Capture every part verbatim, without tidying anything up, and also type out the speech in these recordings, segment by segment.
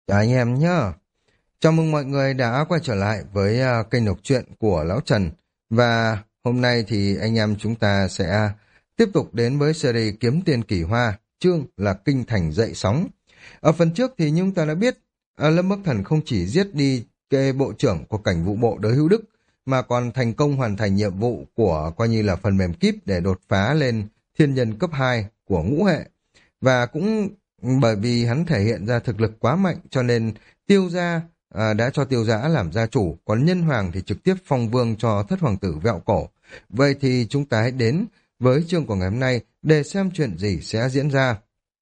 Chào anh em nhé. Chào mừng mọi người đã quay trở lại với à, kênh đọc truyện của Lão Trần. Và hôm nay thì anh em chúng ta sẽ tiếp tục đến với series Kiếm Tiền Kỳ Hoa, chương là Kinh Thành Dậy Sóng. Ở phần trước thì chúng ta đã biết à, Lâm Bắc Thần không chỉ giết đi cái bộ trưởng của cảnh vụ bộ Đới Hữu Đức, mà còn thành công hoàn thành nhiệm vụ của coi như là phần mềm kíp để đột phá lên thiên nhân cấp hai của ngũ hệ. Và cũng bởi vì hắn thể hiện ra thực lực quá mạnh cho nên Tiêu gia à, đã cho Tiêu Giã làm gia chủ, còn Nhân Hoàng thì trực tiếp phong vương cho thất hoàng tử Vẹo Cổ. Vậy thì chúng ta hãy đến với chương của ngày hôm nay để xem chuyện gì sẽ diễn ra.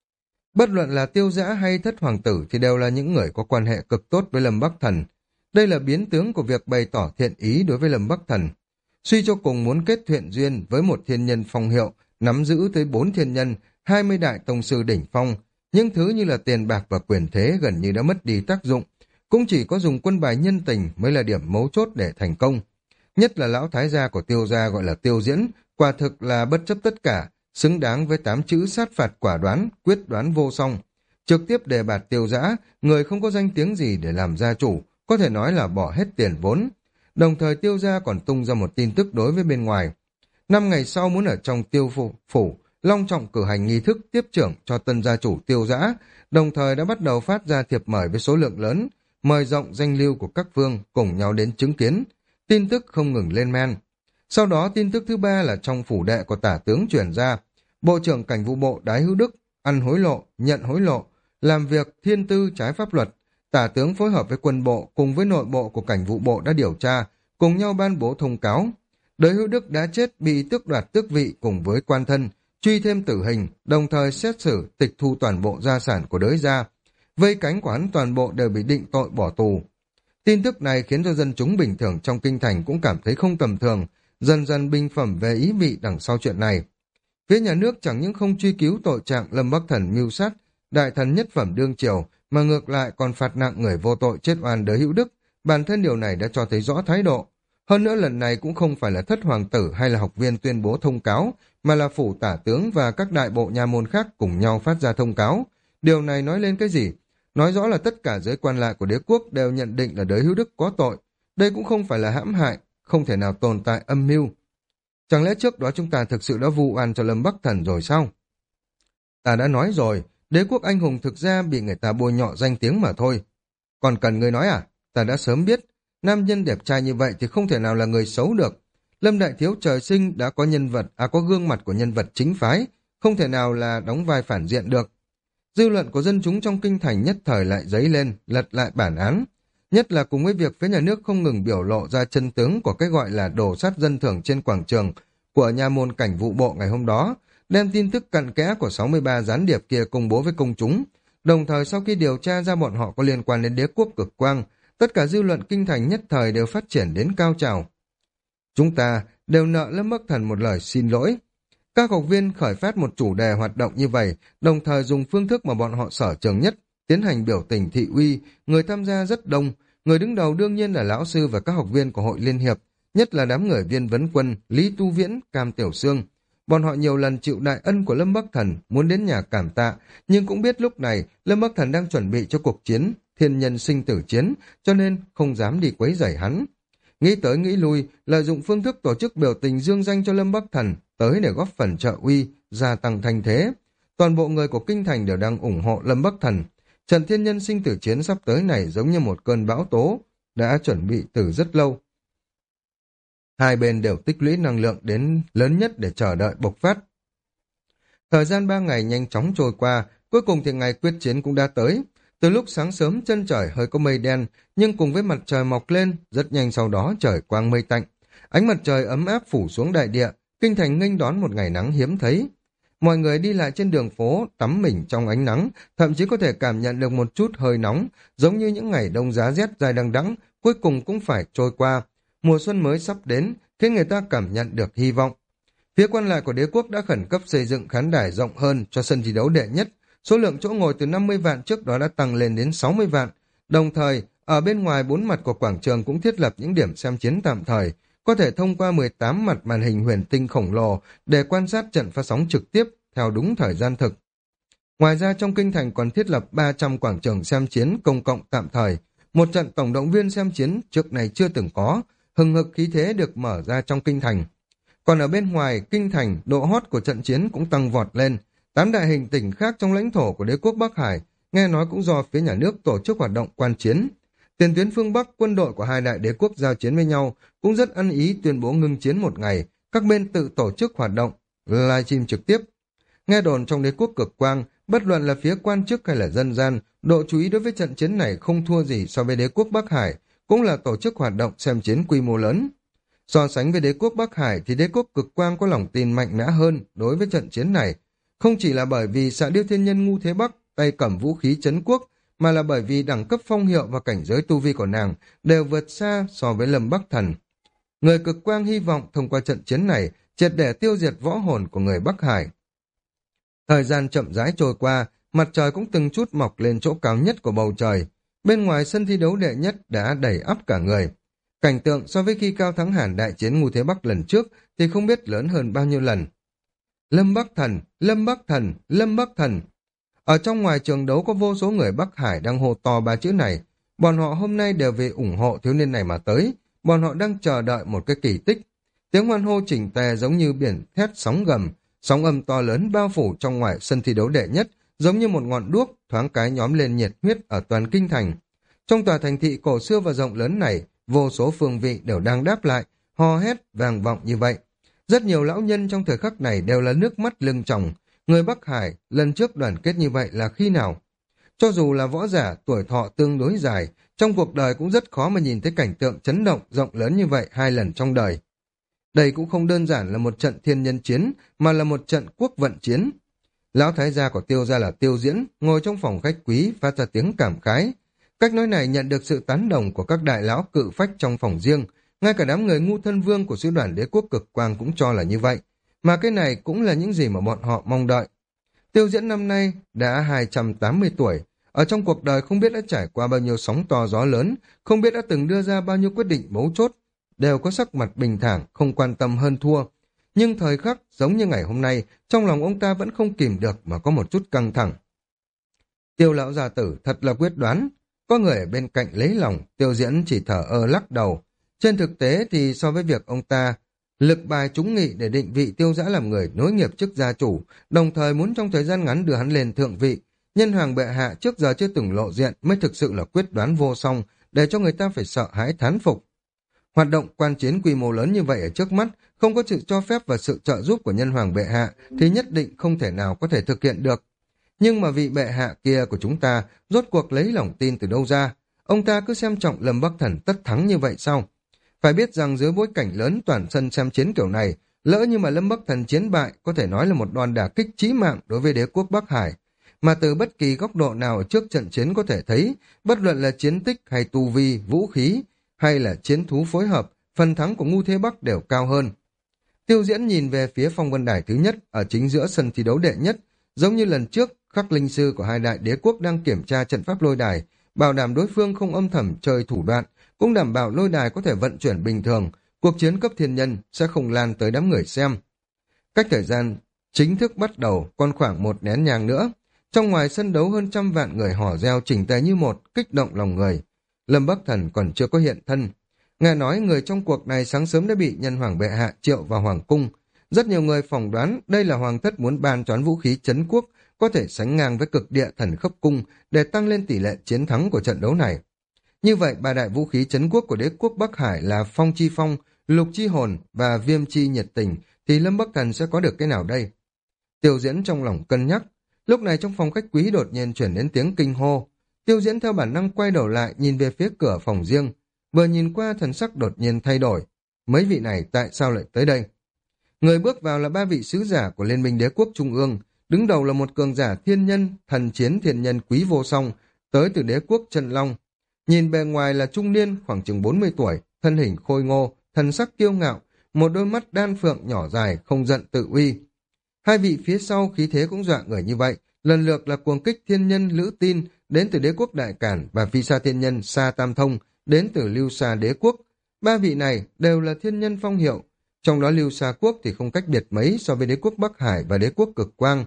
Bất luận là Tiêu Giã hay thất hoàng tử thì đều là những người có quan hệ cực tốt với Lâm Bắc Thần. Đây là biến tướng của việc bày tỏ thiện ý đối với Lâm Bắc Thần. Suy cho cùng muốn kết thiện duyên với một thiên nhân phong hiệu, nắm giữ tới bốn thiên nhân, hai mươi đại tông sư đỉnh phong, những thứ như là tiền bạc và quyền thế gần như đã mất đi tác dụng, cũng chỉ có dùng quân bài nhân tình mới là điểm mấu chốt để thành công. Nhất là lão thái gia của Tiêu gia gọi là Tiêu Diễn, quả thực là bất chấp tất cả, xứng đáng với tám chữ sát phạt quả đoán, quyết đoán vô song. Trực tiếp đề bạt Tiêu Giã, người không có danh tiếng gì để làm gia chủ, có thể nói là bỏ hết tiền vốn. Đồng thời Tiêu gia còn tung ra một tin tức đối với bên ngoài. Năm ngày sau muốn ở trong Tiêu phủ, phủ long trọng cử hành nghi thức tiếp trưởng cho tân gia chủ Tiêu Giã, đồng thời đã bắt đầu phát ra thiệp mời với số lượng lớn, mời rộng danh lưu của các phương cùng nhau đến chứng kiến. Tin tức không ngừng lên men. Sau đó tin tức thứ ba là trong phủ đệ của tả tướng truyền ra, bộ trưởng cảnh vụ bộ Đái Hữu Đức ăn hối lộ, nhận hối lộ, làm việc thiên tư trái pháp luật. Tả tướng phối hợp với quân bộ cùng với nội bộ của cảnh vụ bộ đã điều tra, cùng nhau ban bố thông cáo. Đới Hữu Đức đã chết bị tước đoạt tước vị cùng với quan thân, truy thêm tử hình, đồng thời xét xử tịch thu toàn bộ gia sản của Đới gia. Vây cánh của hắn toàn bộ đều bị định tội bỏ tù. Tin tức này khiến cho dân chúng bình thường trong kinh thành cũng cảm thấy không tầm thường, dần dần bình phẩm về ý vị đằng sau chuyện này. Phía nhà nước chẳng những không truy cứu tội trạng Lâm Bắc Thần mưu sát đại thần nhất phẩm đương triều, mà ngược lại còn phạt nặng người vô tội chết oan Đới Hữu Đức. Bản thân điều này đã cho thấy rõ thái độ. Hơn nữa lần này cũng không phải là thất hoàng tử hay là học viên tuyên bố thông cáo, mà là phủ tả tướng và các đại bộ nha môn khác cùng nhau phát ra thông cáo. Điều này nói lên cái gì? Nói rõ là tất cả giới quan lại của đế quốc đều nhận định là Đới Hữu Đức có tội. Đây cũng không phải là hãm hại, không thể nào tồn tại âm mưu. Chẳng lẽ trước đó chúng ta thực sự đã vu oan cho Lâm Bắc Thần rồi sao? Ta đã nói rồi, đế quốc anh hùng thực ra bị người ta bôi nhọ danh tiếng mà thôi. Còn cần người nói à? Ta đã sớm biết, nam nhân đẹp trai như vậy thì không thể nào là người xấu được. Lâm Đại Thiếu trời sinh đã có nhân vật, à có gương mặt của nhân vật chính phái, không thể nào là đóng vai phản diện được. Dư luận của dân chúng trong kinh thành nhất thời lại dấy lên, lật lại bản án. Nhất là cùng với việc phía nhà nước không ngừng biểu lộ ra chân tướng của cái gọi là đồ sát dân thường trên quảng trường của nhà môn cảnh vụ bộ ngày hôm đó, đem tin tức cặn kẽ của sáu mươi ba gián điệp kia công bố với công chúng. Đồng thời sau khi điều tra ra bọn họ có liên quan đến đế quốc cực quang, tất cả dư luận kinh thành nhất thời đều phát triển đến cao trào. Chúng ta đều nợ Lâm Bắc Thần một lời xin lỗi. Các học viên khởi phát một chủ đề hoạt động như vậy, đồng thời dùng phương thức mà bọn họ sở trường nhất, tiến hành biểu tình thị uy, người tham gia rất đông, người đứng đầu đương nhiên là lão sư và các học viên của hội liên hiệp, nhất là đám người viên vấn quân, Lý Tu Viễn, Cam Tiểu Sương. Bọn họ nhiều lần chịu đại ân của Lâm Bắc Thần, muốn đến nhà cảm tạ, nhưng cũng biết lúc này Lâm Bắc Thần đang chuẩn bị cho cuộc chiến, thiên nhân sinh tử chiến, cho nên không dám đi quấy rầy hắn. Nghĩ tới nghĩ lui, lợi dụng phương thức tổ chức biểu tình dương danh cho Lâm Bắc Thần, tới để góp phần trợ uy, gia tăng thanh thế. Toàn bộ người của kinh thành đều đang ủng hộ Lâm Bắc Thần. Trận thiên nhân sinh tử chiến sắp tới này giống như một cơn bão tố, đã chuẩn bị từ rất lâu. Hai bên đều tích lũy năng lượng đến lớn nhất để chờ đợi bộc phát. Thời gian ba ngày nhanh chóng trôi qua, cuối cùng thì ngày quyết chiến cũng đã tới. Từ lúc sáng sớm chân trời hơi có mây đen, nhưng cùng với mặt trời mọc lên, rất nhanh sau đó trời quang mây tạnh. Ánh mặt trời ấm áp phủ xuống đại địa, kinh thành nghênh đón một ngày nắng hiếm thấy. Mọi người đi lại trên đường phố, tắm mình trong ánh nắng, thậm chí có thể cảm nhận được một chút hơi nóng, giống như những ngày đông giá rét dài đằng đẵng, cuối cùng cũng phải trôi qua. Mùa xuân mới sắp đến, khiến người ta cảm nhận được hy vọng. Phía quan lại của đế quốc đã khẩn cấp xây dựng khán đài rộng hơn cho sân thi đấu đệ nhất. Số lượng chỗ ngồi từ năm mươi vạn trước đó đã tăng lên đến sáu mươi vạn. Đồng thời, ở bên ngoài bốn mặt của quảng trường cũng thiết lập những điểm xem chiến tạm thời, có thể thông qua mười tám mặt màn hình huyền tinh khổng lồ để quan sát trận phát sóng trực tiếp theo đúng thời gian thực. Ngoài ra trong kinh thành còn thiết lập ba trăm quảng trường xem chiến công cộng tạm thời, một trận tổng động viên xem chiến trước này chưa từng có, hừng hực khí thế được mở ra trong kinh thành. Còn ở bên ngoài kinh thành, độ hot của trận chiến cũng tăng vọt lên. Tám đại hình tỉnh khác trong lãnh thổ của đế quốc Bắc Hải, nghe nói cũng do phía nhà nước tổ chức hoạt động quan chiến. Tiền tuyến phương Bắc, quân đội của hai đại đế quốc giao chiến với nhau cũng rất ăn ý tuyên bố ngưng chiến một ngày, các bên tự tổ chức hoạt động, livestream trực tiếp. Nghe đồn trong đế quốc Cực Quang, bất luận là phía quan chức hay là dân gian, độ chú ý đối với trận chiến này không thua gì so với đế quốc Bắc Hải, cũng là tổ chức hoạt động xem chiến quy mô lớn. So sánh với đế quốc Bắc Hải thì đế quốc Cực Quang có lòng tin mạnh mẽ hơn đối với trận chiến này, không chỉ là bởi vì Xạ Điêu Thiên Nhân Ngu Thế Bắc tay cầm vũ khí trấn quốc, mà là bởi vì đẳng cấp phong hiệu và cảnh giới tu vi của nàng đều vượt xa so với Lâm Bắc Thần. Người Cực Quang hy vọng thông qua trận chiến này triệt để tiêu diệt võ hồn của người Bắc Hải. Thời gian chậm rãi trôi qua, mặt trời cũng từng chút mọc lên chỗ cao nhất của bầu trời. Bên ngoài sân thi đấu đệ nhất đã đầy ắp cả người. Cảnh tượng so với khi Cao Thắng Hàn đại chiến Ngu Thế Bắc lần trước thì không biết lớn hơn bao nhiêu lần. Lâm Bắc Thần, Lâm Bắc Thần, Lâm Bắc Thần. Ở trong ngoài trường đấu có vô số người Bắc Hải đang hô to ba chữ này. Bọn họ hôm nay đều vì ủng hộ thiếu niên này mà tới. Bọn họ đang chờ đợi một cái kỳ tích. Tiếng hoan hô chỉnh tề giống như biển thét sóng gầm. Sóng âm to lớn bao phủ trong ngoài sân thi đấu đệ nhất, giống như một ngọn đuốc thoáng cái nhóm lên nhiệt huyết ở toàn kinh thành. Trong tòa thành thị cổ xưa và rộng lớn này, vô số phương vị đều đang đáp lại, hò hét vang vọng như vậy. Rất nhiều lão nhân trong thời khắc này đều là nước mắt lưng tròng. Người Bắc Hải lần trước đoàn kết như vậy là khi nào? Cho dù là võ giả tuổi thọ tương đối dài, trong cuộc đời cũng rất khó mà nhìn thấy cảnh tượng chấn động rộng lớn như vậy hai lần trong đời. Đây cũng không đơn giản là một trận thiên nhân chiến, mà là một trận quốc vận chiến. Lão thái gia của Tiêu gia là Tiêu Diễn, ngồi trong phòng khách quý phát ra tiếng cảm khái. Cách nói này nhận được sự tán đồng của các đại lão cự phách trong phòng riêng, ngay cả đám người ngu thân vương của sứ đoàn đế quốc Cực Quang cũng cho là như vậy, mà cái này cũng là những gì mà bọn họ mong đợi. Tiêu Diễn năm nay đã hai trăm tám mươi tuổi, ở trong cuộc đời không biết đã trải qua bao nhiêu sóng to gió lớn, không biết đã từng đưa ra bao nhiêu quyết định mấu chốt, đều có sắc mặt bình thản, không quan tâm hơn thua. Nhưng thời khắc giống như ngày hôm nay, trong lòng ông ta vẫn không kìm được mà có một chút căng thẳng. Tiêu lão gia tử thật là quyết đoán. Có người ở bên cạnh lấy lòng, Tiêu Diễn chỉ thở ơ lắc đầu. Trên thực tế thì so với việc ông ta lực bài trúng nghị để định vị Tiêu Dã làm người nối nghiệp chức gia chủ, đồng thời muốn trong thời gian ngắn đưa hắn lên thượng vị, nhân hoàng bệ hạ trước giờ chưa từng lộ diện mới thực sự là quyết đoán vô song, để cho người ta phải sợ hãi thán phục. Hoạt động quan chiến quy mô lớn như vậy ở trước mắt, không có sự cho phép và sự trợ giúp của nhân hoàng bệ hạ thì nhất định không thể nào có thể thực hiện được. Nhưng mà vị bệ hạ kia của chúng ta rốt cuộc lấy lòng tin từ đâu ra? Ông ta cứ xem trọng Lâm Bắc Thần tất thắng như vậy sao? Phải biết rằng dưới bối cảnh lớn toàn sân xem chiến kiểu này, lỡ như mà Lâm Bắc Thần chiến bại có thể nói là một đòn đả kích chí mạng đối với đế quốc Bắc Hải. Mà từ bất kỳ góc độ nào ở trước trận chiến có thể thấy, bất luận là chiến tích hay tu vi, vũ khí, hay là chiến thú phối hợp, phần thắng của Ngu Thế Bắc đều cao hơn. Tiêu Diễn nhìn về phía phong vân đài thứ nhất ở chính giữa sân thi đấu đệ nhất, giống như lần trước, khắc linh sư của hai đại đế quốc đang kiểm tra trận pháp lôi đài, bảo đảm đối phương không âm thầm chơi thủ đoạn, cũng đảm bảo lôi đài có thể vận chuyển bình thường, cuộc chiến cấp thiên nhân sẽ không lan tới đám người xem. Cách thời gian chính thức bắt đầu còn khoảng một nén nhang nữa. Trong ngoài sân đấu hơn trăm vạn người hò reo chỉnh tề như một, kích động lòng người. Lâm Bắc Thần còn chưa có hiện thân. Nghe nói người trong cuộc này sáng sớm đã bị nhân hoàng bệ hạ triệu vào hoàng cung. Rất nhiều người phỏng đoán đây là hoàng thất muốn ban choán vũ khí trấn quốc có thể sánh ngang với cực địa thần khấp cung để tăng lên tỷ lệ chiến thắng của trận đấu này. Như vậy, ba đại vũ khí trấn quốc của đế quốc Bắc Hải là Phong Chi Phong, Lục Chi Hồn và Viêm Chi Nhiệt Tình, thì Lâm Bắc Thần sẽ có được cái nào đây? Tiêu Diễn trong lòng cân nhắc. Lúc này trong phòng khách quý đột nhiên chuyển đến tiếng kinh hô. Tiêu Diễn theo bản năng quay đầu lại nhìn về phía cửa phòng riêng. Vừa nhìn qua thần sắc đột nhiên thay đổi. Mấy vị này tại sao lại tới đây? Người bước vào là ba vị sứ giả của Liên minh đế quốc Trung ương. Đứng đầu là một cường giả thiên nhân, thần chiến thiên nhân quý vô song, tới từ đế quốc Chân Long. Nhìn bề ngoài là trung niên, khoảng chừng bốn mươi tuổi, thân hình khôi ngô, thần sắc kiêu ngạo, một đôi mắt đan phượng nhỏ dài, không giận tự uy. Hai vị phía sau khí thế cũng dọa người như vậy, lần lượt là cuồng kích thiên nhân Lữ Tin, đến từ đế quốc Đại Cản, và phi sa thiên nhân Sa Tam Thông, đến từ Lưu Sa đế quốc. Ba vị này đều là thiên nhân phong hiệu, trong đó Lưu Sa quốc thì không cách biệt mấy so với đế quốc Bắc Hải và đế quốc Cực Quang.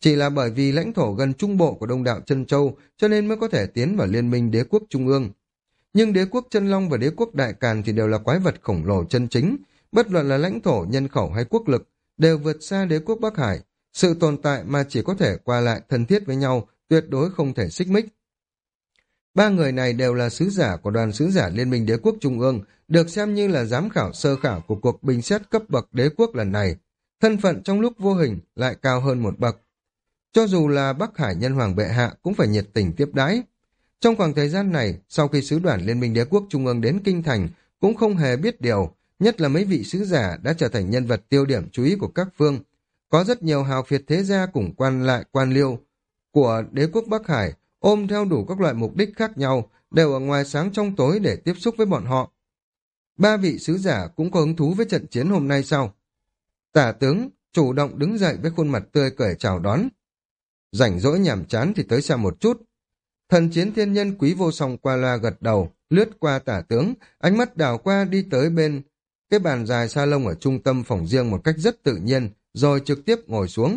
Chỉ là bởi vì lãnh thổ gần trung bộ của Đông Đạo Chân Châu cho nên mới có thể tiến vào liên minh đế quốc trung ương. Nhưng đế quốc Chân Long và đế quốc Đại Càn thì đều là quái vật khổng lồ chân chính, bất luận là lãnh thổ, nhân khẩu hay quốc lực, đều vượt xa đế quốc Bắc Hải. Sự tồn tại mà chỉ có thể qua lại thân thiết với nhau, tuyệt đối không thể xích mích. Ba người này đều là sứ giả của đoàn sứ giả Liên minh Đế quốc Trung ương, được xem như là giám khảo sơ khảo của cuộc bình xét cấp bậc đế quốc lần này. Thân phận trong lúc vô hình lại cao hơn một bậc. Cho dù là Bắc Hải Nhân Hoàng bệ hạ cũng phải nhiệt tình tiếp đãi. Trong khoảng thời gian này, sau khi sứ đoàn Liên minh Đế quốc Trung ương đến Kinh Thành, cũng không hề biết điều, nhất là mấy vị sứ giả đã trở thành nhân vật tiêu điểm chú ý của các phương. Có rất nhiều hào phiệt thế gia cùng quan lại quan liêu của đế quốc Bắc Hải ôm theo đủ các loại mục đích khác nhau, đều ở ngoài sáng trong tối để tiếp xúc với bọn họ. Ba vị sứ giả cũng có hứng thú với trận chiến hôm nay sau. Tả tướng chủ động đứng dậy với khuôn mặt tươi cười chào đón. Rảnh rỗi nhàm chán thì tới xem một chút. Thần chiến thiên nhân Quý Vô Song qua loa gật đầu, lướt qua tả tướng, ánh mắt đảo qua đi tới bên cái bàn dài sa lông ở trung tâm phòng riêng một cách rất tự nhiên, rồi trực tiếp ngồi xuống.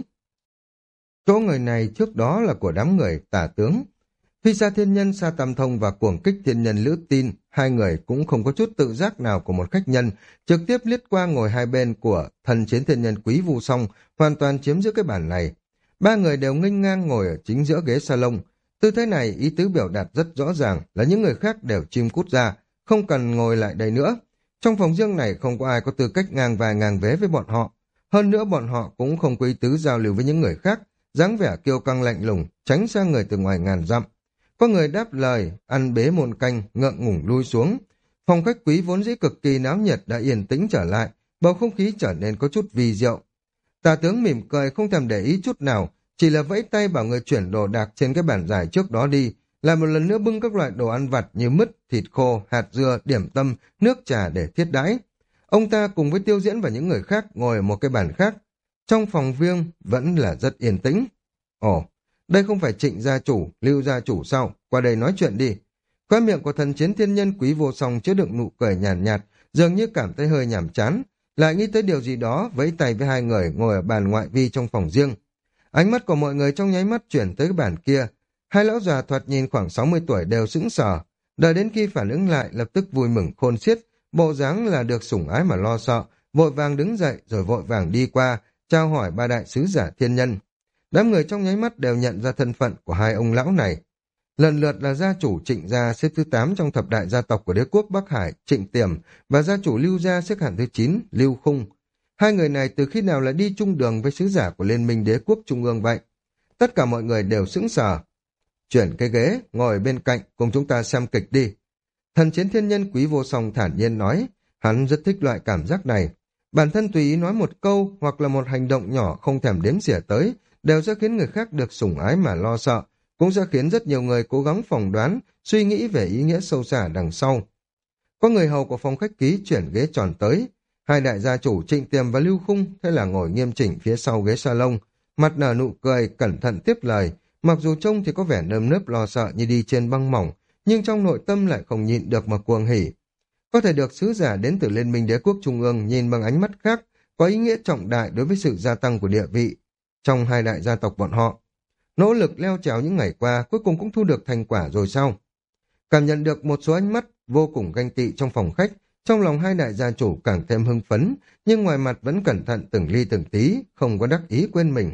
Chỗ người này trước đó là của đám người tả tướng. Phi Sa Thiên Nhân Sa Tam Thông và Cuồng Kích Thiên Nhân Lữ Tin, hai người cũng không có chút tự giác nào của một khách nhân, trực tiếp liếc qua ngồi hai bên của thần chiến thiên nhân Quý Vô Song, hoàn toàn chiếm giữ cái bàn này. Ba người đều nghênh ngang ngồi ở chính giữa ghế salon. Tư thế này ý tứ biểu đạt rất rõ ràng là những người khác đều chim cút ra, không cần ngồi lại đây nữa. Trong phòng riêng này không có ai có tư cách ngang vai ngang vế với bọn họ. Hơn nữa bọn họ cũng không có ý tứ giao lưu với những người khác, dáng vẻ kiêu căng lạnh lùng, tránh xa người từ ngoài ngàn dặm. Có người đáp lời, ăn bế môn canh, ngượng ngủng lui xuống. Phòng khách quý vốn dĩ cực kỳ náo nhiệt đã yên tĩnh trở lại, bầu không khí trở nên có chút vi diệu. Tả tướng mỉm cười không thèm để ý chút nào, chỉ là vẫy tay bảo người chuyển đồ đạc trên cái bàn dài trước đó đi, lại một lần nữa bưng các loại đồ ăn vặt như mứt, thịt khô, hạt dưa, điểm tâm, nước trà để thiết đãi. Ông ta cùng với Tiêu Diễn và những người khác ngồi ở một cái bàn khác. Trong phòng riêng vẫn là rất yên tĩnh. Ồ, đây không phải Trịnh gia chủ, Lưu gia chủ sao? Qua đây nói chuyện đi. Khóe miệng của thần chiến thiên nhân Quý Vô Song chứa đựng nụ cười nhàn nhạt, nhạt, dường như cảm thấy hơi nhàm chán, lại nghĩ tới điều gì đó, vẫy tay với hai người ngồi ở bàn ngoại vi trong phòng riêng. Ánh mắt của mọi người trong nháy mắt chuyển tới cái bàn kia. Hai lão già thoạt nhìn khoảng sáu mươi tuổi đều sững sờ, đợi đến khi phản ứng lại lập tức vui mừng khôn xiết, bộ dáng là được sủng ái mà lo sợ, vội vàng đứng dậy rồi vội vàng đi qua, trao hỏi ba đại sứ giả thiên nhân. Đám người trong nháy mắt đều nhận ra thân phận của hai ông lão này. Lần lượt là gia chủ Trịnh gia xếp thứ tám trong thập đại gia tộc của đế quốc Bắc Hải, Trịnh Tiềm, và gia chủ Lưu gia xếp hạng thứ chín, Lưu Khung. Hai người này từ khi nào lại đi chung đường với sứ giả của Liên minh đế quốc Trung ương vậy? Tất cả mọi người đều sững sờ. Chuyển cái ghế, ngồi bên cạnh, cùng chúng ta xem kịch đi. Thần chiến thiên nhân Quý Vô Song thản nhiên nói, hắn rất thích loại cảm giác này. Bản thân tùy ý nói một câu hoặc là một hành động nhỏ không thèm đếm xỉa tới, đều sẽ khiến người khác được sủng ái mà lo sợ, cũng sẽ khiến rất nhiều người cố gắng phỏng đoán, suy nghĩ về ý nghĩa sâu xa đằng sau. Có người hầu của phòng khách ký chuyển ghế tròn tới, hai đại gia chủ Trịnh Tiềm và Lưu Khung thế là ngồi nghiêm chỉnh phía sau ghế salon, mặt nở nụ cười, cẩn thận tiếp lời, mặc dù trông thì có vẻ nơm nớp lo sợ như đi trên băng mỏng, nhưng trong nội tâm lại không nhịn được mà cuồng hỉ. Có thể được sứ giả đến từ Liên minh đế quốc Trung ương nhìn bằng ánh mắt khác, có ý nghĩa trọng đại đối với sự gia tăng của địa vị trong hai đại gia tộc bọn họ. Nỗ lực leo trèo những ngày qua cuối cùng cũng thu được thành quả rồi sao? Cảm nhận được một số ánh mắt vô cùng ganh tị trong phòng khách, trong lòng hai đại gia chủ càng thêm hưng phấn, nhưng ngoài mặt vẫn cẩn thận từng ly từng tí, không có đắc ý quên mình.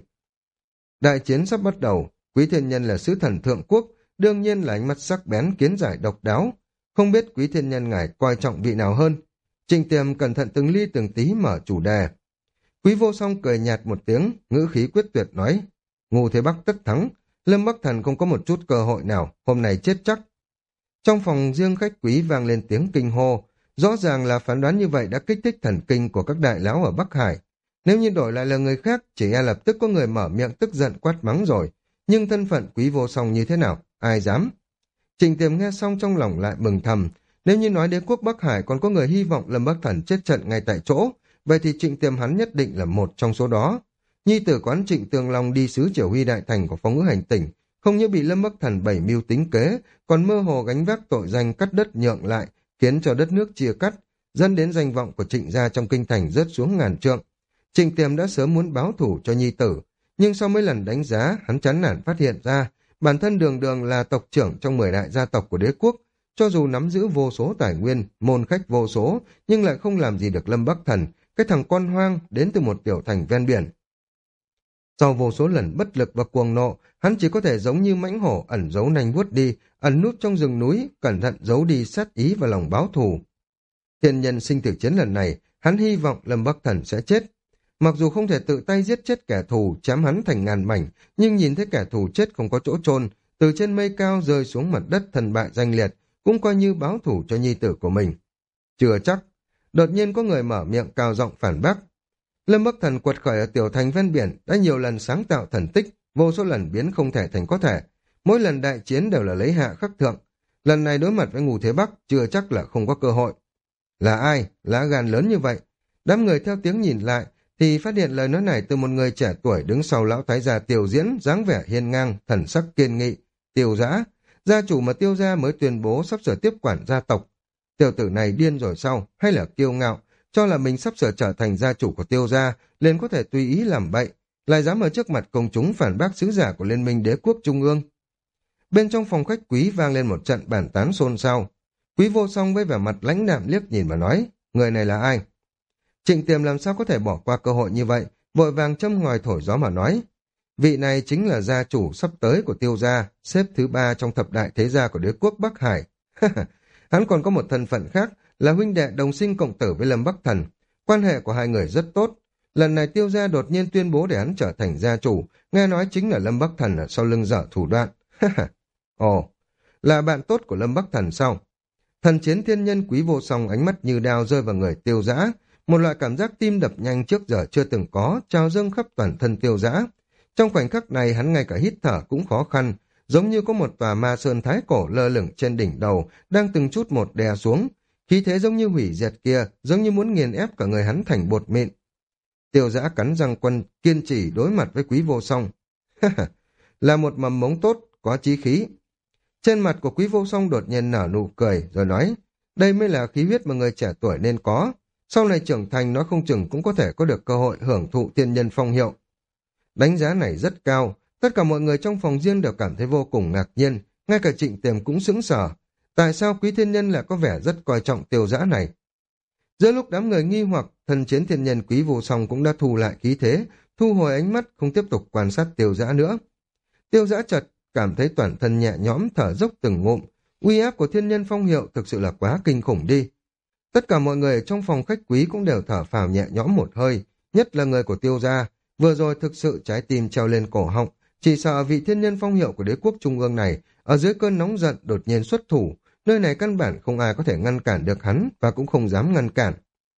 Đại chiến sắp bắt đầu, Quý Thiên Nhân là sứ thần thượng quốc, đương nhiên là ánh mắt sắc bén kiến giải độc đáo. Không biết Quý Thiên Nhân ngài coi trọng vị nào hơn? Trịnh Tiềm cẩn thận từng ly từng tí mở chủ đề. Quý Vô Song cười nhạt một tiếng, ngữ khí quyết tuyệt nói, ngu thế Bắc tất thắng, Lâm Bắc Thần không có một chút cơ hội nào, hôm nay chết chắc. Trong phòng riêng khách quý vang lên tiếng kinh hô, rõ ràng là phán đoán như vậy đã kích thích thần kinh của các đại lão ở Bắc Hải. Nếu như đổi lại là người khác, chỉ e lập tức có người mở miệng tức giận quát mắng rồi, nhưng thân phận Quý Vô Song như thế nào, ai dám? Trịnh Tiềm nghe xong trong lòng lại mừng thầm, nếu như nói đế quốc Bắc Hải còn có người hy vọng Lâm Bắc Thần chết trận ngay tại chỗ, vậy thì Trịnh Tiềm hắn nhất định là một trong số đó. Nhi tử quán Trịnh Tường Long đi sứ chỉ huy đại thành của Phong Ngữ Hành Tỉnh, không những bị Lâm Bắc Thần bảy mưu tính kế, còn mơ hồ gánh vác tội danh cắt đất nhượng lại, khiến cho đất nước chia cắt, dẫn đến danh vọng của Trịnh gia trong kinh thành rớt xuống ngàn trượng. Trịnh Tiềm đã sớm muốn báo thủ cho nhi tử, nhưng sau mấy lần đánh giá, hắn chán nản phát hiện ra, bản thân đường đường là tộc trưởng trong mười đại gia tộc của đế quốc, cho dù nắm giữ vô số tài nguyên, môn khách vô số, nhưng lại không làm gì được Lâm Bắc Thần, cái thằng con hoang đến từ một tiểu thành ven biển. Sau vô số lần bất lực và cuồng nộ, hắn chỉ có thể giống như mãnh hổ ẩn giấu nanh vuốt đi, ẩn núp trong rừng núi, cẩn thận giấu đi sát ý và lòng báo thù. Thiên nhân sinh tử chiến lần này, hắn hy vọng Lâm Bắc Thần sẽ chết. Mặc dù không thể tự tay giết chết kẻ thù, chém hắn thành ngàn mảnh, nhưng nhìn thấy kẻ thù chết không có chỗ chôn, từ trên mây cao rơi xuống mặt đất thần bại danh liệt, cũng coi như báo thù cho nhi tử của mình. Chưa chắc, đột nhiên có người mở miệng cao giọng phản bác. Lâm Bắc Thần quật khởi ở tiểu thành ven biển đã nhiều lần sáng tạo thần tích, vô số lần biến không thể thành có thể. Mỗi lần đại chiến đều là lấy hạ khắc thượng. Lần này đối mặt với Ngưu Thế Bắc chưa chắc là không có cơ hội. Là ai? Lá gan lớn như vậy? Đám người theo tiếng nhìn lại thì phát hiện lời nói này từ một người trẻ tuổi đứng sau lão thái gia Tiêu Diễn, dáng vẻ hiên ngang, thần sắc kiên nghị. Tiêu Dã, gia chủ mà Tiêu gia mới tuyên bố sắp sửa tiếp quản gia tộc. Tiểu tử này điên rồi sao? Hay là kiêu ngạo? Cho là mình sắp sửa trở thành gia chủ của Tiêu gia, liền có thể tùy ý làm bậy, lại dám ở trước mặt công chúng phản bác sứ giả của Liên minh Đế quốc Trung ương. Bên trong phòng khách quý vang lên một trận bàn tán xôn xao. Quý Vô Song với vẻ mặt lãnh đạm liếc nhìn mà nói, người này là ai? Trịnh Tiềm làm sao có thể bỏ qua cơ hội như vậy, vội vàng châm ngòi thổi gió mà nói, vị này chính là gia chủ sắp tới của Tiêu gia, xếp thứ ba trong thập đại thế gia của Đế quốc Bắc Hải. Hắn còn có một thân phận khác, là huynh đệ đồng sinh cộng tử với Lâm Bắc Thần, quan hệ của hai người rất tốt. Lần này Tiêu gia đột nhiên tuyên bố để hắn trở thành gia chủ, nghe nói chính là Lâm Bắc Thần ở sau lưng dở thủ đoạn. Ồ, là bạn tốt của Lâm Bắc Thần sao? Thần chiến thiên nhân Quý Vô Song ánh mắt như đao rơi vào người Tiêu Dã, một loại cảm giác tim đập nhanh trước giờ chưa từng có, trào dâng khắp toàn thân Tiêu Dã. Trong khoảnh khắc này hắn ngay cả hít thở cũng khó khăn, giống như có một tòa ma sơn thái cổ lơ lửng trên đỉnh đầu, đang từng chút một đè xuống. Khí thế giống như hủy diệt kia, giống như muốn nghiền ép cả người hắn thành bột mịn. Tiêu Dã cắn răng quân, kiên trì đối mặt với Quý Vô Song. Là một mầm mống tốt, có chí khí. Trên mặt của Quý Vô Song đột nhiên nở nụ cười, rồi nói, đây mới là khí huyết mà người trẻ tuổi nên có. Sau này trưởng thành nó không chừng cũng có thể có được cơ hội hưởng thụ thiên nhân phong hiệu. Đánh giá này rất cao, tất cả mọi người trong phòng riêng đều cảm thấy vô cùng ngạc nhiên, ngay cả Trịnh Tiềm cũng sững sờ. Tại sao Quý Thiên Nhân lại có vẻ rất coi trọng Tiêu Dã này? Giữa lúc đám người nghi hoặc, thần chiến thiên nhân Quý Vô Song cũng đã thu lại khí thế, thu hồi ánh mắt, không tiếp tục quan sát Tiêu Dã nữa. Tiêu Dã chợt cảm thấy toàn thân nhẹ nhõm, thở dốc từng ngụm. Uy áp của thiên nhân phong hiệu thực sự là quá kinh khủng đi. Tất cả mọi người trong phòng khách quý cũng đều thở phào nhẹ nhõm một hơi, nhất là người của Tiêu gia. Vừa rồi thực sự trái tim treo lên cổ họng, chỉ sợ vị thiên nhân phong hiệu của Đế quốc Trung ương này ở dưới cơn nóng giận đột nhiên xuất thủ. Nơi này căn bản không ai có thể ngăn cản được hắn, và cũng không dám ngăn cản.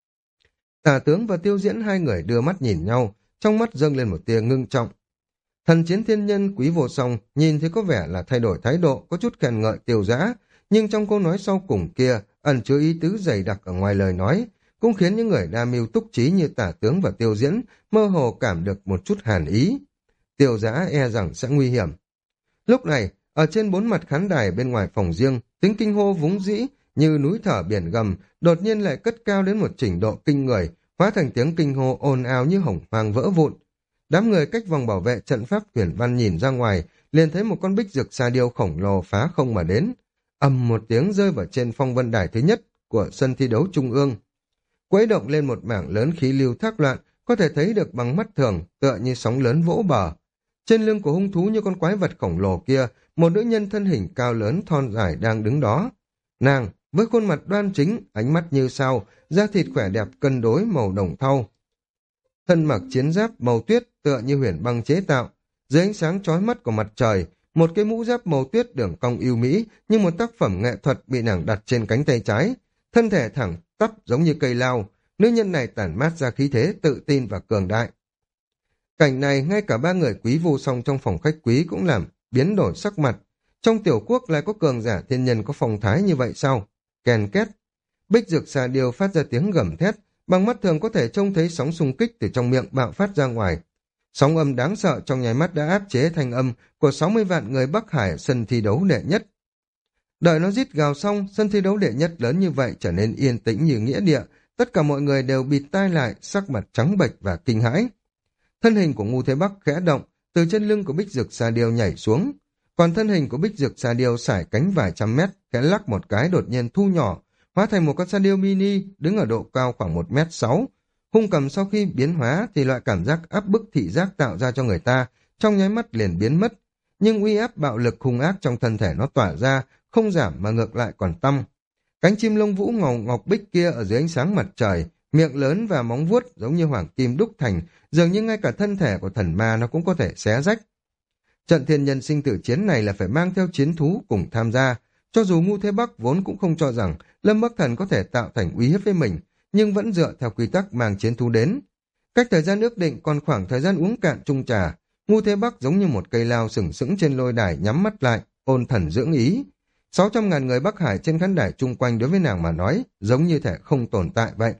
Tả tướng và Tiêu Diễn hai người đưa mắt nhìn nhau, trong mắt dâng lên một tia ngưng trọng. Thần chiến thiên nhân Quý Vô Song nhìn thấy có vẻ là thay đổi thái độ, có chút khen ngợi Tiêu Dã, nhưng trong câu nói sau cùng kia ẩn chứa ý tứ dày đặc ở ngoài lời nói, cũng khiến những người đa mưu túc trí như Tả tướng và Tiêu Diễn mơ hồ cảm được một chút hàn ý. Tiêu Dã e rằng sẽ nguy hiểm. Lúc này, ở trên bốn mặt khán đài bên ngoài phòng riêng, tiếng kinh hô vúng dĩ như núi thở biển gầm, đột nhiên lại cất cao đến một trình độ kinh người, hóa thành tiếng kinh hô ồn ào như hồng hoang vỡ vụn. Đám người cách vòng bảo vệ trận pháp huyền văn nhìn ra ngoài, liền thấy một con bích dược sa điêu khổng lồ phá không mà đến. Ầm một tiếng rơi vào trên phong vân đài thứ nhất của sân thi đấu trung ương. Quấy động lên một mảng lớn khí lưu thác loạn, có thể thấy được bằng mắt thường, tựa như sóng lớn vỗ bờ. Trên lưng của hung thú như con quái vật khổng lồ kia, một nữ nhân thân hình cao lớn thon dài đang đứng đó. Nàng, với khuôn mặt đoan chính, ánh mắt như sao, da thịt khỏe đẹp cân đối màu đồng thau. Thân mặc chiến giáp màu tuyết tựa như huyền băng chế tạo, dưới ánh sáng chói mắt của mặt trời, một cái mũ giáp màu tuyết đường cong yêu mỹ như một tác phẩm nghệ thuật bị nàng đặt trên cánh tay trái, thân thể thẳng tắp giống như cây lao. Nữ nhân này tản mát ra khí thế tự tin và cường đại. Cảnh này ngay cả ba người Quý Vô Song trong phòng khách quý cũng làm biến đổi sắc mặt. Trong tiểu quốc lại có cường giả thiên nhân có phong thái như vậy sao? Kèn két. Bích dược xà điêu phát ra tiếng gầm thét, bằng mắt thường có thể trông thấy sóng xung kích từ trong miệng bạo phát ra ngoài. Sóng âm đáng sợ trong nháy mắt đã áp chế thanh âm của sáu mươi vạn người Bắc Hải ở sân thi đấu đệ nhất. Đợi nó rít gào xong, sân thi đấu đệ nhất lớn như vậy trở nên yên tĩnh như nghĩa địa, tất cả mọi người đều bịt tai lại, sắc mặt trắng bệch và kinh hãi. Thân hình của Ngưu Thế Bắc khẽ động, từ trên lưng của Bích Dực Sa Điêu nhảy xuống. Còn thân hình của Bích Dực Sa Điêu sải cánh vài trăm mét, khẽ lắc một cái đột nhiên thu nhỏ, hóa thành một con sa điêu mini đứng ở độ cao khoảng một mét sáu. Hung cầm sau khi biến hóa thì loại cảm giác áp bức thị giác tạo ra cho người ta trong nháy mắt liền biến mất, nhưng uy áp bạo lực hung ác trong thân thể nó tỏa ra không giảm mà ngược lại còn tăng. Cánh chim lông vũ ngầu ngọc bích kia ở dưới ánh sáng mặt trời, miệng lớn và móng vuốt giống như hoàng kim đúc thành, dường như ngay cả thân thể của thần ma nó cũng có thể xé rách. Trận thiên nhân sinh tử chiến này là phải mang theo chiến thú cùng tham gia. Cho dù Ngưu Thế Bắc vốn cũng không cho rằng Lâm Bắc Thần có thể tạo thành uy hiếp với mình, nhưng vẫn dựa theo quy tắc mang chiến thú đến. Cách thời gian ước định còn khoảng thời gian uống cạn chung trà, Ngưu Thế Bắc giống như một cây lao sừng sững trên lôi đài nhắm mắt lại, ôn thần dưỡng ý. Sáu trăm ngàn người Bắc Hải trên khán đài chung quanh đối với nàng mà nói, giống như thể không tồn tại vậy.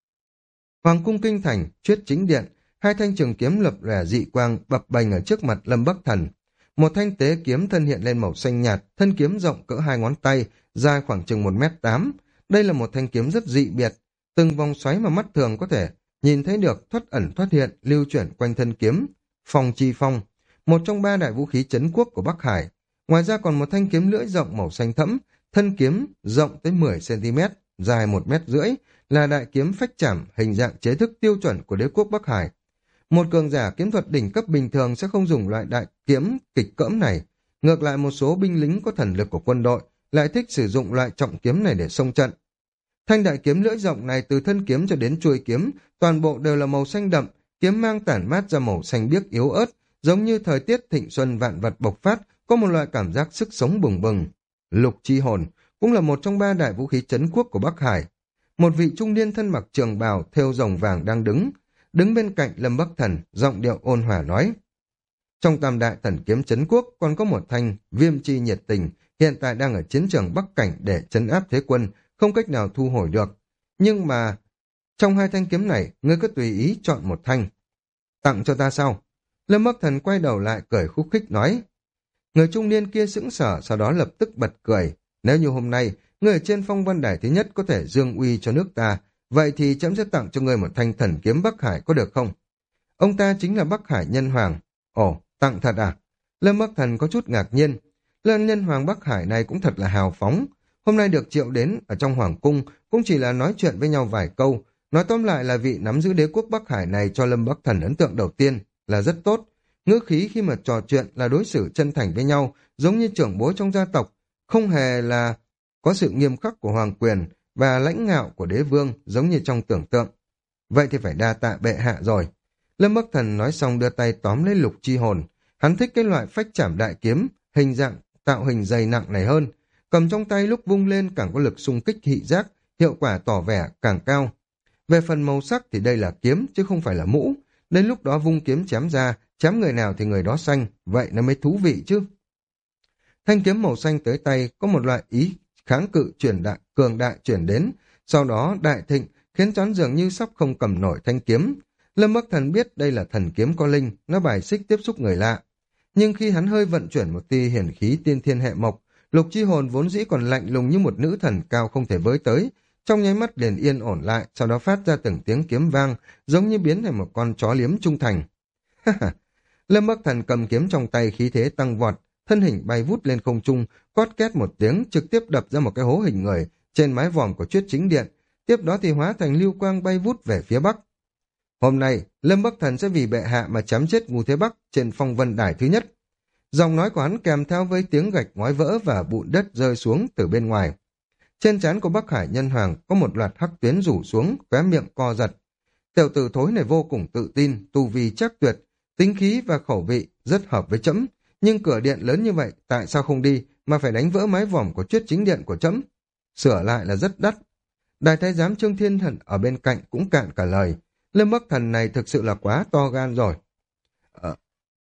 Hoàng cung kinh thành, Chuyết Chính Điện, hai thanh trường kiếm lập lòe dị quang bập bềnh ở trước mặt Lâm Bắc Thần. Một thanh tế kiếm thân hiện lên màu xanh nhạt, thân kiếm rộng cỡ hai ngón tay, dài khoảng chừng một mét tám. Đây là một thanh kiếm rất dị biệt, từng vòng xoáy mà mắt thường có thể nhìn thấy được thoát ẩn thoát hiện, lưu chuyển quanh thân kiếm. Phong chi phong, một trong ba đại vũ khí trấn quốc của Bắc Hải. Ngoài ra còn một thanh kiếm lưỡi rộng màu xanh thẫm, thân kiếm rộng tới mười xăng ti mét, dài một mét rưỡi, là đại kiếm phách trảm hình dạng chế thức tiêu chuẩn của đế quốc Bắc Hải. Một cường giả kiếm thuật đỉnh cấp bình thường sẽ không dùng loại đại kiếm kịch cỡm này. Ngược lại một số binh lính có thần lực của quân đội lại thích sử dụng loại trọng kiếm này để xông trận. Thanh đại kiếm lưỡi rộng này từ thân kiếm cho đến chuôi kiếm, toàn bộ đều là màu xanh đậm, kiếm mang tản mát ra màu xanh biếc yếu ớt, giống như thời tiết thịnh xuân vạn vật bộc phát, có một loại cảm giác sức sống bừng bừng. Lục chi hồn cũng là một trong ba đại vũ khí trấn quốc của Bắc Hải. Một vị trung niên thân mặc trường bào thêu rồng vàng đang đứng, đứng bên cạnh Lâm Bắc Thần, giọng điệu ôn hòa nói: trong tam đại thần kiếm trấn quốc còn có một thanh viêm chi nhiệt tình, hiện tại đang ở chiến trường Bắc Cảnh để trấn áp thế quân, không cách nào thu hồi được. Nhưng mà trong hai thanh kiếm này, ngươi cứ tùy ý chọn một thanh. Tặng cho ta sao? Lâm Bắc Thần quay đầu lại cười khúc khích nói. Người trung niên kia sững sờ, sau đó lập tức bật cười. Nếu như hôm nay người ở trên phong văn đài thứ nhất có thể dương uy cho nước ta, vậy thì trẫm sẽ tặng cho ngươi một thanh thần kiếm Bắc Hải, có được không? Ông ta chính là Bắc Hải Nhân Hoàng. Ồ, tặng thật à? Lâm Bắc Thần có chút ngạc nhiên. Lần Nhân Hoàng Bắc Hải này cũng thật là hào phóng. Hôm nay được triệu đến ở trong Hoàng cung cũng chỉ là nói chuyện với nhau vài câu. Nói tóm lại là vị nắm giữ đế quốc Bắc Hải này cho Lâm Bắc Thần ấn tượng đầu tiên là rất tốt. Ngữ khí khi mà trò chuyện là đối xử chân thành với nhau, giống như trưởng bối trong gia tộc, không hề là có sự nghiêm khắc của hoàng quyền và lãnh ngạo của đế vương giống như trong tưởng tượng. Vậy thì phải đa tạ bệ hạ rồi. Lâm Bắc Thần nói xong đưa tay tóm lấy lục chi hồn. Hắn thích cái loại phách trảm đại kiếm, hình dạng tạo hình dày nặng này hơn. Cầm trong tay lúc vung lên càng có lực xung kích thị giác, hiệu quả tỏ vẻ càng cao. Về phần màu sắc thì đây là kiếm chứ không phải là mũ. Đến lúc đó vung kiếm chém ra, chém người nào thì người đó xanh, vậy nó mới thú vị chứ. Thanh kiếm màu xanh tới tay có một loại ý kháng cự chuyển đại, cường đại chuyển đến, sau đó đại thịnh, khiến choán dường như sắp không cầm nổi thanh kiếm. Lâm Bắc Thần biết đây là thần kiếm có linh, nó bài xích tiếp xúc người lạ. Nhưng khi hắn hơi vận chuyển một tia hiển khí tiên thiên hệ mộc, lục chi hồn vốn dĩ còn lạnh lùng như một nữ thần cao không thể với tới, trong nháy mắt liền yên ổn lại, sau đó phát ra từng tiếng kiếm vang, giống như biến thành một con chó liếm trung thành. Lâm Bắc Thần cầm kiếm trong tay khí thế tăng vọt, thân hình bay vút lên không trung, cót két một tiếng trực tiếp đập ra một cái hố hình người trên mái vòm của Chuyết Chính Điện, tiếp đó thì hóa thành lưu quang bay vút về phía bắc. Hôm nay, Lâm Bắc Thần sẽ vì bệ hạ mà chém chết Ngưu Thế Bắc trên phong vân đài thứ nhất. Giọng nói của hắn kèm theo với tiếng gạch ngói vỡ và bụi đất rơi xuống từ bên ngoài. Trên trán của Bắc Hải Nhân Hoàng có một loạt hắc tuyến rủ xuống, khóe miệng co giật. Tiểu tử thối này vô cùng tự tin, tu vi chắc tuyệt, tính khí và khẩu vị rất hợp với trẫm, nhưng cửa điện lớn như vậy tại sao không đi mà phải đánh vỡ mái vòm của Chuyết Chính Điện của trẫm? Sửa lại là rất đắt. Đại thái giám Trương Thiên Hận ở bên cạnh cũng cạn cả lời. Lâm Bắc Thần này thực sự là quá to gan rồi. Ở,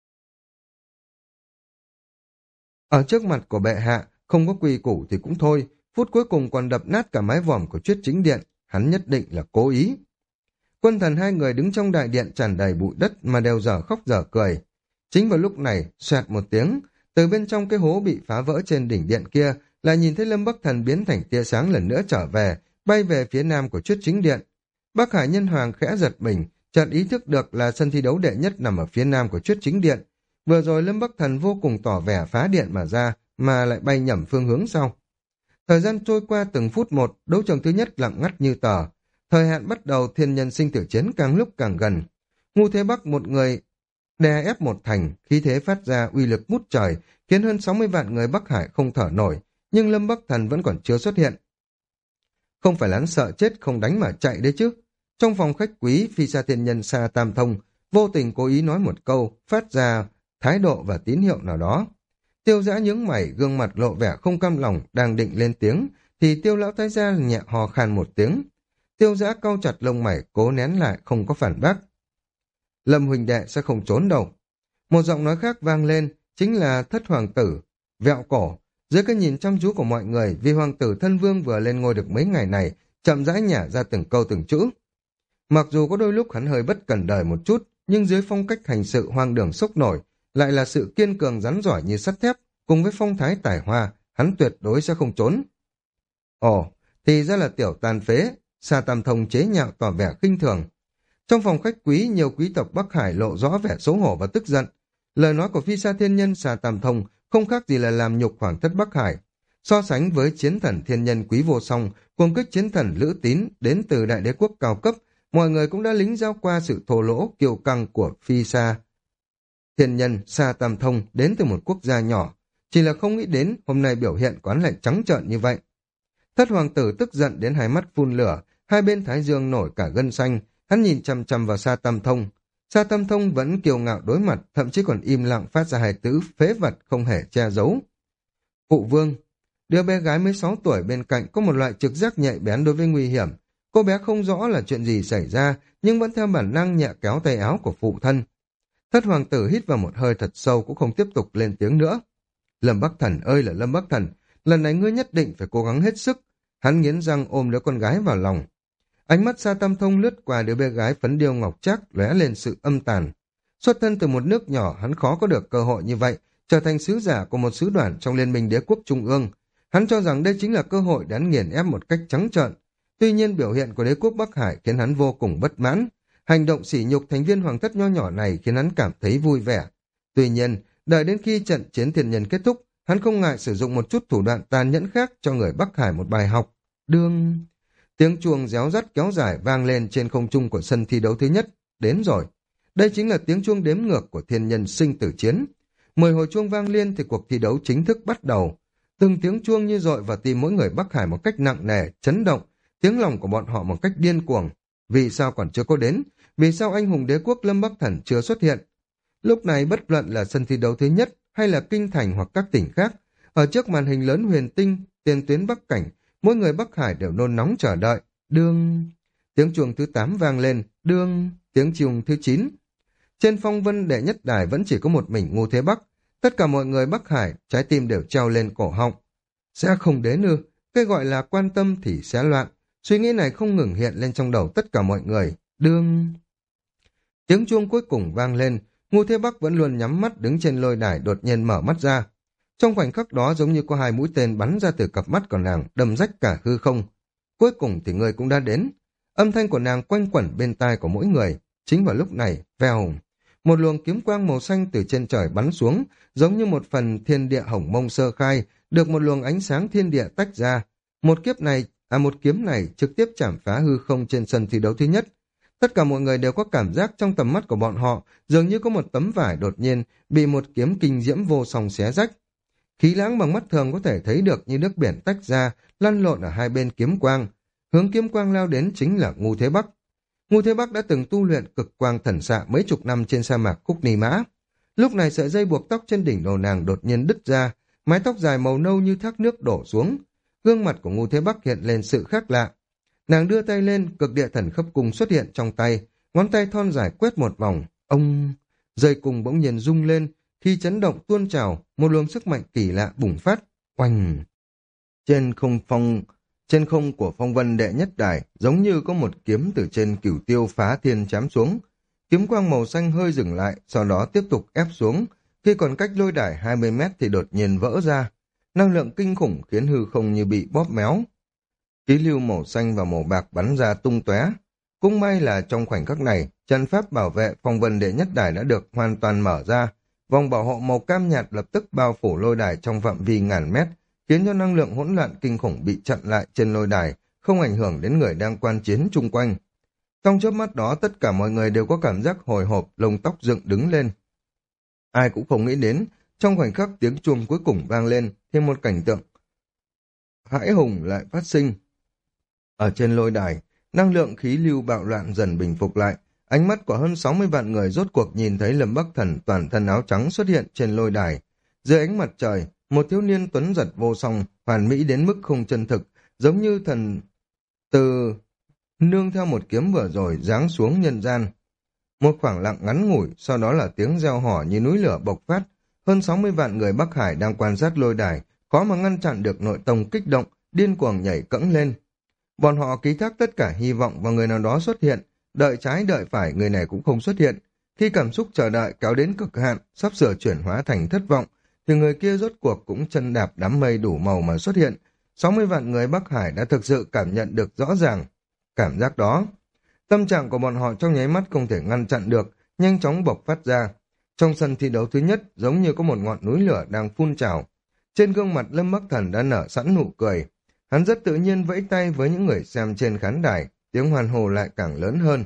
ở trước mặt của bệ hạ không có quy củ thì cũng thôi, phút cuối cùng còn đập nát cả mái vòm của Chuyết Chính Điện, hắn nhất định là cố ý. Quân thần hai người đứng trong đại điện tràn đầy bụi đất mà đều dở khóc dở cười. Chính vào lúc này, xoẹt một tiếng, từ bên trong cái hố bị phá vỡ trên đỉnh điện kia, lại nhìn thấy Lâm Bắc Thần biến thành tia sáng lần nữa trở về, bay về phía nam của Chuyết Chính Điện. Bắc Hải Nhân Hoàng khẽ giật mình, chợt ý thức được là sân thi đấu đệ nhất nằm ở phía nam của Chuyết Chính Điện. Vừa rồi Lâm Bắc Thần vô cùng tỏ vẻ phá điện mà ra, mà lại bay nhầm phương hướng sau. Thời gian trôi qua từng phút một, đấu trường thứ nhất lặng ngắt như tờ. Thời hạn bắt đầu thiên nhân sinh tử chiến càng lúc càng gần. Ngu Thế Bắc một người đè ép một thành, khí thế phát ra uy lực ngút trời, khiến hơn sáu mươi vạn người Bắc Hải không thở nổi, nhưng Lâm Bắc Thần vẫn còn chưa xuất hiện. Không phải hắn sợ chết không đánh mà chạy đấy chứ. Trong phòng khách quý, Phi Sa Thiên Nhân Sa Tam Thông vô tình cố ý nói một câu, phát ra thái độ và tín hiệu nào đó. Tiêu Dã nhướng mày, gương mặt lộ vẻ không cam lòng, đang định lên tiếng, thì Tiêu Lão Thái Gia nhẹ hò khan một tiếng. Tiêu Dã cau chặt lông mày, cố nén lại, không có phản bác. Lâm huynh đệ sẽ không trốn đâu. Một giọng nói khác vang lên, chính là Thất Hoàng tử, vẹo cổ. Dưới cái nhìn chăm chú của mọi người, vì Hoàng tử Thân Vương vừa lên ngôi được mấy ngày này, chậm rãi nhả ra từng câu từng chữ. Mặc dù có đôi lúc hắn hơi bất cẩn đời một chút, nhưng dưới phong cách hành sự hoang đường sốc nổi, lại là sự kiên cường rắn giỏi như sắt thép, cùng với phong thái tài hoa, hắn tuyệt đối sẽ không trốn. Ồ, thì ra là tiểu tàn phế, Sa Tam Thông chế nhạo tỏ vẻ khinh thường. Trong phòng khách quý, nhiều quý tộc Bắc Hải lộ rõ vẻ xấu hổ và tức giận. Lời nói của Phi Sa Thiên Nhân Sa Tam Thông không khác gì là làm nhục hoàng thất Bắc Hải. So sánh với chiến thần thiên nhân Quý Vô Song, cuồng kích chiến thần Lữ Tín đến từ đại đế quốc cao cấp, mọi người cũng đã lính giao qua sự thô lỗ kiêu căng của Phi Sa Thiên Nhân Sa Tam Thông đến từ một quốc gia nhỏ, chỉ là không nghĩ đến hôm nay biểu hiện quán lại trắng trợn như vậy. Thất hoàng tử tức giận đến hai mắt phun lửa, hai bên thái dương nổi cả gân xanh, hắn nhìn chằm chằm vào Sa Tam Thông. Sa Tam Thông vẫn kiêu ngạo đối mặt, thậm chí còn im lặng phát ra hai chữ phế vật không hề che giấu. Phụ vương, đứa bé gái mới sáu tuổi bên cạnh có một loại trực giác nhạy bén đối với nguy hiểm. Cô bé không rõ là chuyện gì xảy ra, nhưng vẫn theo bản năng nhẹ kéo tay áo của phụ thân. Thất hoàng tử hít vào một hơi thật sâu cũng không tiếp tục lên tiếng nữa. Lâm Bắc Thần ơi là Lâm Bắc Thần, lần này ngươi nhất định phải cố gắng hết sức. Hắn nghiến răng ôm đứa con gái vào lòng. Ánh mắt Sa Tam Thông lướt qua đứa bé gái phấn điêu ngọc trác, lóe lên sự âm tàn. Xuất thân từ một nước nhỏ, hắn khó có được cơ hội như vậy, trở thành sứ giả của một sứ đoàn trong Liên minh Đế quốc Trung ương. Hắn cho rằng đây chính là cơ hội để hắn nghiền ép một cách trắng trợn. Tuy nhiên biểu hiện của Đế quốc Bắc Hải khiến hắn vô cùng bất mãn. Hành động sỉ nhục thành viên hoàng thất nho nhỏ này khiến hắn cảm thấy vui vẻ. Tuy nhiên, đợi đến khi trận chiến thiên nhân kết thúc, hắn không ngại sử dụng một chút thủ đoạn tàn nhẫn khác cho người Bắc Hải một bài học. Đương... Tiếng chuông réo rắt kéo dài vang lên trên không trung của sân thi đấu thứ nhất. Đến rồi. Đây chính là tiếng chuông đếm ngược của thiên nhân sinh tử chiến. Mười hồi chuông vang liên thì cuộc thi đấu chính thức bắt đầu. Từng tiếng chuông như dội vào tim mỗi người Bắc Hải một cách nặng nề, chấn động. Tiếng lòng của bọn họ một cách điên cuồng. Vì sao còn chưa có đến? Vì sao anh hùng đế quốc Lâm Bắc Thần chưa xuất hiện? Lúc này bất luận là sân thi đấu thứ nhất hay là kinh thành hoặc các tỉnh khác, ở trước màn hình lớn huyền tinh, tiền tuyến Bắc Cảnh, mỗi người Bắc Hải đều nôn nóng chờ đợi. Đương... Tiếng chuông thứ tám vang lên. Đương... Tiếng chuông thứ chín. Trên phong vân đệ nhất đài vẫn chỉ có một mình Ngô Thế Bắc. Tất cả mọi người Bắc Hải, trái tim đều treo lên cổ họng. Sẽ không đến ư? Cái gọi là quan tâm thì sẽ loạn. Suy nghĩ này không ngừng hiện lên trong đầu tất cả mọi người. Đương... Tiếng chuông cuối cùng vang lên. Ngô Thế Bắc vẫn luôn nhắm mắt đứng trên lôi đài đột nhiên mở mắt ra. Trong khoảnh khắc đó giống như có hai mũi tên bắn ra từ cặp mắt của nàng, đâm rách cả hư không. Cuối cùng thì người cũng đã đến. Âm thanh của nàng quanh quẩn bên tai của mỗi người. Chính vào lúc này, vèo, một luồng kiếm quang màu xanh từ trên trời bắn xuống, giống như một phần thiên địa hồng mông sơ khai, được một luồng ánh sáng thiên địa tách ra. Một kiếp này, à một kiếm này trực tiếp chảm phá hư không trên sân thi đấu thứ nhất. Tất cả mọi người đều có cảm giác trong tầm mắt của bọn họ, dường như có một tấm vải đột nhiên bị một kiếm kinh diễm vô song xé rách. Khí lãng bằng mắt thường có thể thấy được như nước biển tách ra, lăn lộn ở hai bên kiếm quang. Hướng kiếm quang lao đến chính là Ngô Thế Bắc. Ngô Thế Bắc đã từng tu luyện cực quang thần xạ mấy chục năm trên sa mạc Khúc Ni Mã. Lúc này sợi dây buộc tóc trên đỉnh đầu nàng đột nhiên đứt ra, mái tóc dài màu nâu như thác nước đổ xuống. Gương mặt của Ngô Thế Bắc hiện lên sự khác lạ. Nàng đưa tay lên, cực địa thần khấp cung xuất hiện trong tay, ngón tay thon dài quét một vòng. Ông... Dây cung bỗng nhiên rung lên, khi chấn động tuôn trào, một luồng sức mạnh kỳ lạ bùng phát. Oanh! Trên không phong... Trên không của phong vân đệ nhất đài, giống như có một kiếm từ trên cửu tiêu phá thiên chém xuống. Kiếm quang màu xanh hơi dừng lại, sau đó tiếp tục ép xuống. Khi còn cách lôi đài hai mươi mét thì đột nhiên vỡ ra. Năng lượng kinh khủng khiến hư không như bị bóp méo. Khí lưu màu xanh và màu bạc bắn ra tung tóe. Cũng may là trong khoảnh khắc này, trận pháp bảo vệ phong vân đệ nhất đài đã được hoàn toàn mở ra. Vòng bảo hộ màu cam nhạt lập tức bao phủ lôi đài trong phạm vi ngàn mét, khiến cho năng lượng hỗn loạn kinh khủng bị chặn lại trên lôi đài, không ảnh hưởng đến người đang quan chiến chung quanh. Trong chớp mắt đó, tất cả mọi người đều có cảm giác hồi hộp, lông tóc dựng đứng lên. Ai cũng không nghĩ đến, trong khoảnh khắc tiếng chuông cuối cùng vang lên, thêm một cảnh tượng hãi hùng lại phát sinh. Ở trên lôi đài, năng lượng khí lưu bạo loạn dần bình phục lại. Ánh mắt của hơn sáu mươi vạn người rốt cuộc nhìn thấy Lâm Bắc Thần toàn thân áo trắng xuất hiện trên lôi đài. Dưới ánh mặt trời, một thiếu niên tuấn giật vô song, hoàn mỹ đến mức không chân thực, giống như thần từ nương theo một kiếm vừa rồi giáng xuống nhân gian. Một khoảng lặng ngắn ngủi, sau đó là tiếng reo hò như núi lửa bộc phát. Hơn sáu mươi vạn người Bắc Hải đang quan sát lôi đài, khó mà ngăn chặn được nội tông kích động, điên cuồng nhảy cẫng lên. Bọn họ ký thác tất cả hy vọng vào người nào đó xuất hiện, đợi trái đợi phải người này cũng không xuất hiện. Khi cảm xúc chờ đợi kéo đến cực hạn, sắp sửa chuyển hóa thành thất vọng, thì người kia rốt cuộc cũng chân đạp đám mây đủ màu mà xuất hiện. sáu mươi vạn người Bắc Hải đã thực sự cảm nhận được rõ ràng cảm giác đó. Tâm trạng của bọn họ trong nháy mắt không thể ngăn chặn được, nhanh chóng bộc phát ra. Trong sân thi đấu thứ nhất, giống như có một ngọn núi lửa đang phun trào. Trên gương mặt Lâm Bắc Thần đã nở sẵn nụ cười. Hắn rất tự nhiên vẫy tay với những người xem trên khán đài, tiếng hoan hô lại càng lớn hơn.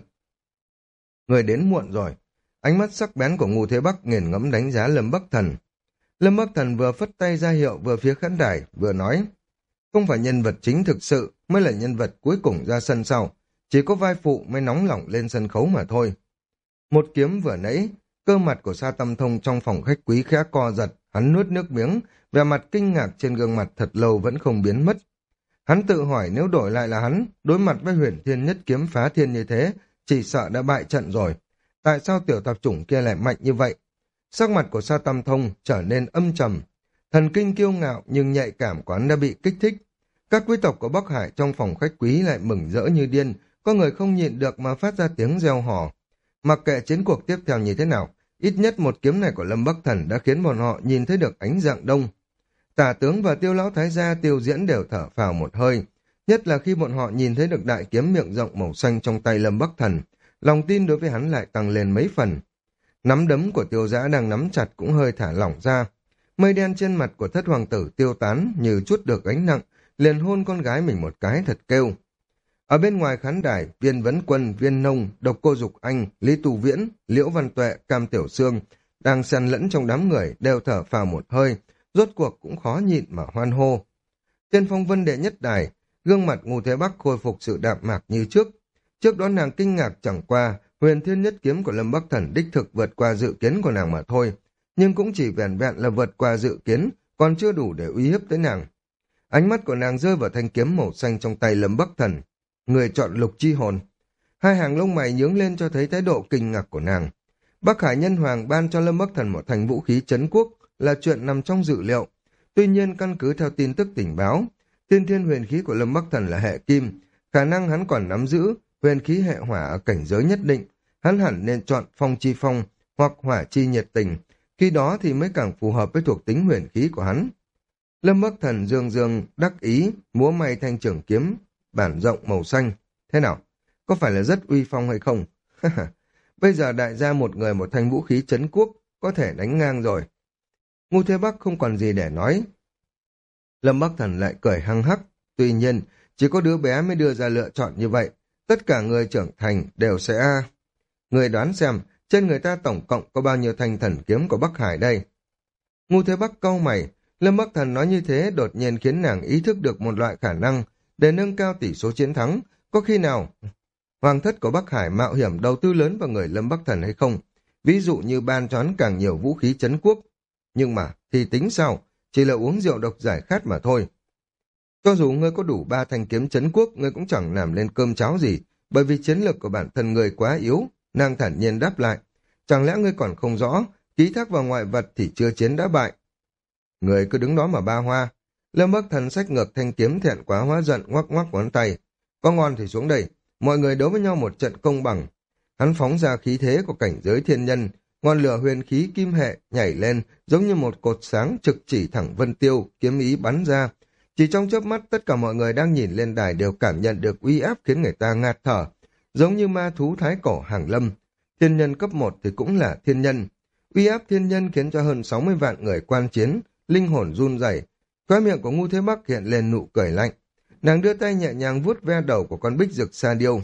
Người đến muộn rồi. Ánh mắt sắc bén của Ngô Thế Bắc nghiền ngẫm đánh giá Lâm Bắc Thần. Lâm Bắc Thần vừa phất tay ra hiệu vừa phía khán đài, vừa nói. Không phải nhân vật chính thực sự mới là nhân vật cuối cùng ra sân sau. Chỉ có vai phụ mới nóng lỏng lên sân khấu mà thôi. Một kiếm vừa nãy, cơ mặt của Sa Tâm Thông trong phòng khách quý khẽ co giật, hắn nuốt nước miếng, vẻ mặt kinh ngạc trên gương mặt thật lâu vẫn không biến mất. Hắn tự hỏi nếu đổi lại là hắn, đối mặt với huyền thiên nhất kiếm phá thiên như thế, chỉ sợ đã bại trận rồi. Tại sao tiểu tạp chủng kia lại mạnh như vậy? Sắc mặt của Sa Tâm Thông trở nên âm trầm. Thần kinh kiêu ngạo nhưng nhạy cảm của hắn đã bị kích thích. Các quý tộc của Bắc Hải trong phòng khách quý lại mừng rỡ như điên, có người không nhịn được mà phát ra tiếng reo hò. Mặc kệ chiến cuộc tiếp theo như thế nào, ít nhất một kiếm này của Lâm Bắc Thần đã khiến bọn họ nhìn thấy được ánh dạng đông. Tả tướng và Tiêu lão thái gia Tiêu Diễn đều thở phào một hơi, nhất là khi bọn họ nhìn thấy được đại kiếm miệng rộng màu xanh trong tay Lâm Bắc Thần, lòng tin đối với hắn lại tăng lên mấy phần. Nắm đấm của Tiêu Dã đang nắm chặt cũng hơi thả lỏng ra. Mây đen trên mặt của thất hoàng tử tiêu tán như chút được gánh nặng, liền hôn con gái mình một cái thật kêu. Ở bên ngoài khán đài, Viên Vấn Quân, Viên Nông, Độc Cô Dục Anh, Lý Tu Viễn, Liễu Văn Tuệ, Cam Tiểu Sương đang xen lẫn trong đám người đều thở phào một hơi, rốt cuộc cũng khó nhịn mà hoan hô. Trên phong vân đệ nhất đài, gương mặt Ngô Thế Bắc khôi phục sự đạm mạc như trước. Trước đó nàng kinh ngạc chẳng qua, huyền thiên nhất kiếm của Lâm Bắc Thần đích thực vượt qua dự kiến của nàng mà thôi, nhưng cũng chỉ vẻn vẹn là vượt qua dự kiến, còn chưa đủ để uy hiếp tới nàng. Ánh mắt của nàng rơi vào thanh kiếm màu xanh trong tay Lâm Bắc Thần. Người chọn lục chi hồn. Hai hàng lông mày nhướng lên cho thấy thái độ kinh ngạc của nàng. Bắc Hải Nhân Hoàng ban cho Lâm Bắc Thần một thành vũ khí trấn quốc là chuyện nằm trong dự liệu. Tuy nhiên căn cứ theo tin tức tình báo, tiên thiên huyền khí của Lâm Bắc Thần là hệ kim, khả năng hắn còn nắm giữ huyền khí hệ hỏa ở cảnh giới nhất định. Hắn hẳn nên chọn phong chi phong hoặc hỏa chi nhiệt tình, khi đó thì mới càng phù hợp với thuộc tính huyền khí của hắn. Lâm Bắc Thần dương dương đắc ý múa may thanh trường kiếm bản rộng màu xanh. Thế nào? Có phải là rất uy phong hay không? Bây giờ đại gia một người một thanh vũ khí trấn quốc có thể đánh ngang rồi. Ngô Thế Bắc không còn gì để nói. Lâm Bắc Thần lại cười hăng hắc. Tuy nhiên, chỉ có đứa bé mới đưa ra lựa chọn như vậy. Tất cả người trưởng thành đều sẽ... Người đoán xem, trên người ta tổng cộng có bao nhiêu thanh thần kiếm của Bắc Hải đây? Ngô Thế Bắc cau mày. Lâm Bắc Thần nói như thế đột nhiên khiến nàng ý thức được một loại khả năng để nâng cao tỷ số chiến thắng. Có khi nào Hoàng thất của Bắc Hải mạo hiểm đầu tư lớn vào người Lâm Bắc Thần hay không? Ví dụ như ban cho hắn càng nhiều vũ khí trấn quốc. Nhưng mà, thì tính sao? Chỉ là uống rượu độc giải khát mà thôi. Cho dù ngươi có đủ ba thanh kiếm trấn quốc, ngươi cũng chẳng làm lên cơm cháo gì, bởi vì chiến lược của bản thân ngươi quá yếu. Nàng thản nhiên đáp lại. Chẳng lẽ ngươi còn không rõ, ký thác vào ngoại vật thì chưa chiến đã bại. Người cứ đứng đó mà ba hoa. Lâm Bắc Thần xách ngược thanh kiếm thẹn quá hóa giận ngoắc ngoắc ngón tay. Có ngon thì xuống đây, mọi người đấu với nhau một trận công bằng. Hắn phóng ra khí thế của cảnh giới thiên nhân, ngọn lửa huyền khí kim hệ nhảy lên giống như một cột sáng trực chỉ thẳng vân tiêu, kiếm ý bắn ra. Chỉ trong chớp mắt tất cả mọi người đang nhìn lên đài đều cảm nhận được uy áp khiến người ta ngạt thở, giống như ma thú thái cổ hàng lâm. Thiên nhân cấp một thì cũng là thiên nhân. Uy áp thiên nhân khiến cho hơn sáu mươi vạn người quan chiến, linh hồn run rẩy. Khóe miệng của Ngu Thế Bắc hiện lên nụ cười lạnh. Nàng đưa tay nhẹ nhàng vuốt ve đầu của con bích dực sa điêu.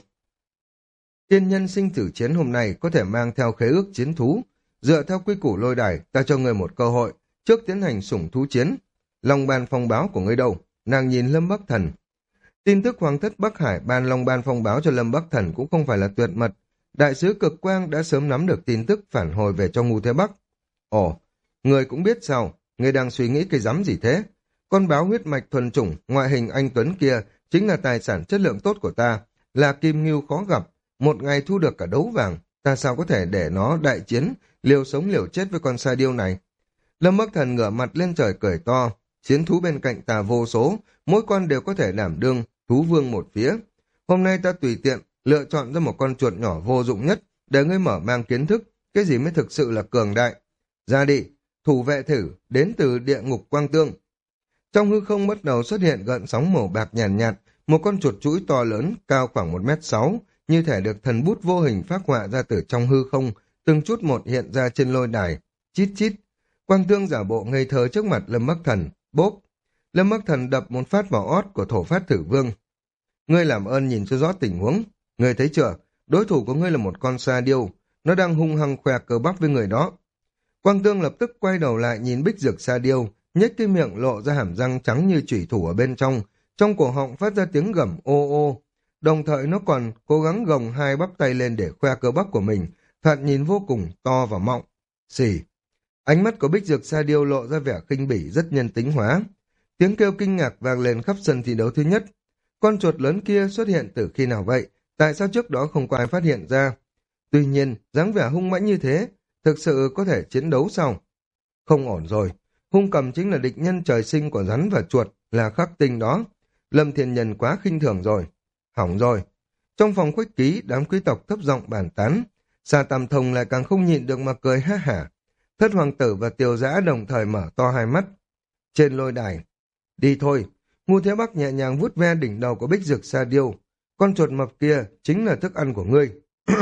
Thiên nhân sinh tử chiến hôm nay có thể mang theo khế ước chiến thú. Dựa theo quy củ lôi đài, ta cho ngươi một cơ hội, trước tiến hành sủng thú chiến. Long ban phong báo của ngươi đâu? Nàng nhìn Lâm Bắc Thần. Tin tức Hoàng thất Bắc Hải ban Long ban phong báo cho Lâm Bắc Thần cũng không phải là tuyệt mật. Đại sứ Cực Quang đã sớm nắm được tin tức phản hồi về cho Ngu Thế Bắc. Ồ, ngươi cũng biết sao? Ngươi đang suy nghĩ cái rắm gì thế? Con báo huyết mạch thuần chủng, ngoại hình anh Tuấn kia chính là tài sản chất lượng tốt của ta, là kim ngưu khó gặp. Một ngày thu được cả đấu vàng, ta sao có thể để nó đại chiến, liều sống liều chết với con sa điêu này? Lâm Bắc Thần ngửa mặt lên trời cười to, chiến thú bên cạnh ta vô số, mỗi con đều có thể đảm đương thú vương một phía. Hôm nay ta tùy tiện lựa chọn ra một con chuột nhỏ vô dụng nhất để ngươi mở mang kiến thức, cái gì mới thực sự là cường đại. Ra đi, thủ vệ thử đến từ địa ngục quang tương. Trong hư không bắt đầu xuất hiện gợn sóng màu bạc nhàn nhạt, nhạt, một con chuột chuỗi to lớn, cao khoảng một mét sáu, như thể được thần bút vô hình phác họa ra từ trong hư không, từng chút một hiện ra trên lôi đài. Chít chít, quang tương giả bộ ngây thơ trước mặt Lâm Bắc Thần, bốp. Lâm Bắc Thần đập một phát vào ót của thổ phát thử vương. Ngươi làm ơn nhìn cho rõ tình huống. Ngươi thấy chưa, đối thủ của ngươi là một con sa điêu, nó đang hung hăng khoe cơ bắp với người đó. Quang tương lập tức quay đầu lại nhìn bích dược sa điêu, nhếch cái miệng lộ ra hàm răng trắng như chủy thủ ở bên trong, trong cổ họng phát ra tiếng gầm ô ô. Đồng thời nó còn cố gắng gồng hai bắp tay lên để khoe cơ bắp của mình, thật nhìn vô cùng to và mọng. Xì. Ánh mắt của bích dược sa điêu lộ ra vẻ khinh bỉ rất nhân tính hóa. Tiếng kêu kinh ngạc vang lên khắp sân thi đấu thứ nhất. Con chuột lớn kia xuất hiện từ khi nào vậy? Tại sao trước đó không có ai phát hiện ra? Tuy nhiên, dáng vẻ hung mãnh như thế, thực sự có thể chiến đấu sao? Không ổn rồi. Hung cầm chính là địch nhân trời sinh của rắn và chuột, là khắc tinh đó. Lâm Thiên Nhân quá khinh thường rồi. Hỏng rồi. Trong phòng khuếch ký, đám quý tộc thấp giọng bàn tán. Sa Tam Thông lại càng không nhịn được mà cười ha hả. Thất hoàng tử và Tiều Dã đồng thời mở to hai mắt. Trên lôi đài. Đi thôi. Ngu Thế Bắc nhẹ nhàng vuốt ve đỉnh đầu của bích dược sa điêu. Con chuột mập kia chính là thức ăn của ngươi.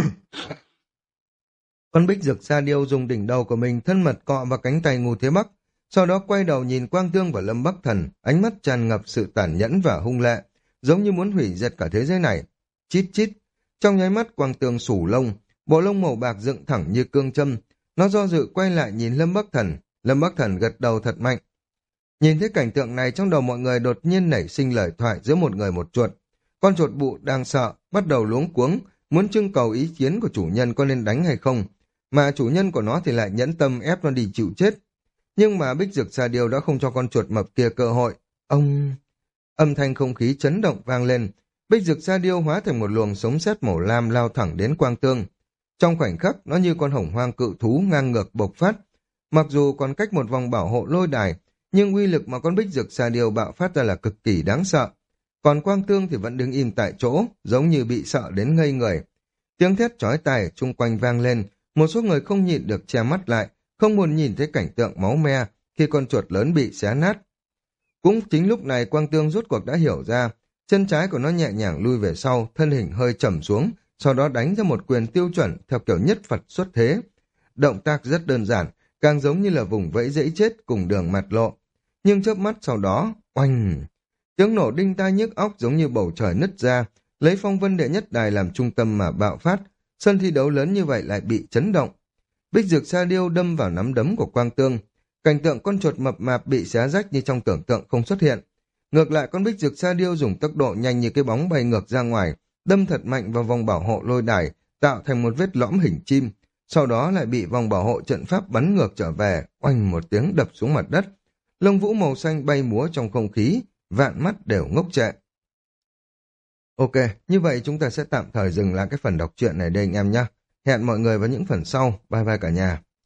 Con bích dược sa điêu dùng đỉnh đầu của mình thân mật cọ vào cánh tay Ngu Thế Bắc. Sau đó quay đầu nhìn Quang Tương và Lâm Bắc Thần, ánh mắt tràn ngập sự tàn nhẫn và hung lệ, giống như muốn hủy diệt cả thế giới này. Chít chít. Trong nháy mắt Quang Tương sủ lông, bộ lông màu bạc dựng thẳng như cương châm. Nó do dự quay lại nhìn Lâm Bắc Thần. Lâm Bắc Thần gật đầu thật mạnh. Nhìn thấy cảnh tượng này, trong đầu mọi người đột nhiên nảy sinh lời thoại giữa một người một chuột. Con chuột bụ đang sợ, bắt đầu luống cuống, muốn trưng cầu ý kiến của chủ nhân có nên đánh hay không, mà chủ nhân của nó thì lại nhẫn tâm ép nó đi chịu chết. Nhưng mà bích dược sa điêu đã không cho con chuột mập kia cơ hội. Ông... Âm thanh không khí chấn động vang lên. Bích dược sa điêu hóa thành một luồng sống sét màu lam lao thẳng đến Quang Tương. Trong khoảnh khắc, nó như con hồng hoang cự thú ngang ngược bộc phát. Mặc dù còn cách một vòng bảo hộ lôi đài, nhưng uy lực mà con bích dược sa điêu bạo phát ra là cực kỳ đáng sợ. Còn Quang Tương thì vẫn đứng im tại chỗ, giống như bị sợ đến ngây người. Tiếng thét chói tai chung quanh vang lên, một số người không nhịn được che mắt lại, không muốn nhìn thấy cảnh tượng máu me khi con chuột lớn bị xé nát. Cũng chính lúc này Quang Tương rốt cuộc đã hiểu ra, chân trái của nó nhẹ nhàng lui về sau, thân hình hơi trầm xuống, sau đó đánh ra một quyền tiêu chuẩn theo kiểu nhất Phật xuất thế. Động tác rất đơn giản, càng giống như là vùng vẫy dãy chết cùng đường mặt lộ. Nhưng chớp mắt sau đó, oanh! Tiếng nổ đinh tai nhức óc giống như bầu trời nứt ra, lấy phong vân đệ nhất đài làm trung tâm mà bạo phát. Sân thi đấu lớn như vậy lại bị chấn động. Bích dược sa điêu đâm vào nắm đấm của Quang Tương. Cảnh tượng con chuột mập mạp bị xé rách như trong tưởng tượng không xuất hiện. Ngược lại con bích dược sa điêu dùng tốc độ nhanh như cái bóng bay ngược ra ngoài, đâm thật mạnh vào vòng bảo hộ lôi đài, tạo thành một vết lõm hình chim. Sau đó lại bị vòng bảo hộ trận pháp bắn ngược trở về, oanh một tiếng đập xuống mặt đất. Lông vũ màu xanh bay múa trong không khí, vạn mắt đều ngốc trệ. Ok, như vậy chúng ta sẽ tạm thời dừng lại cái phần đọc truyện này đây anh em nhé. Hẹn mọi người vào những phần sau. Bye bye cả nhà.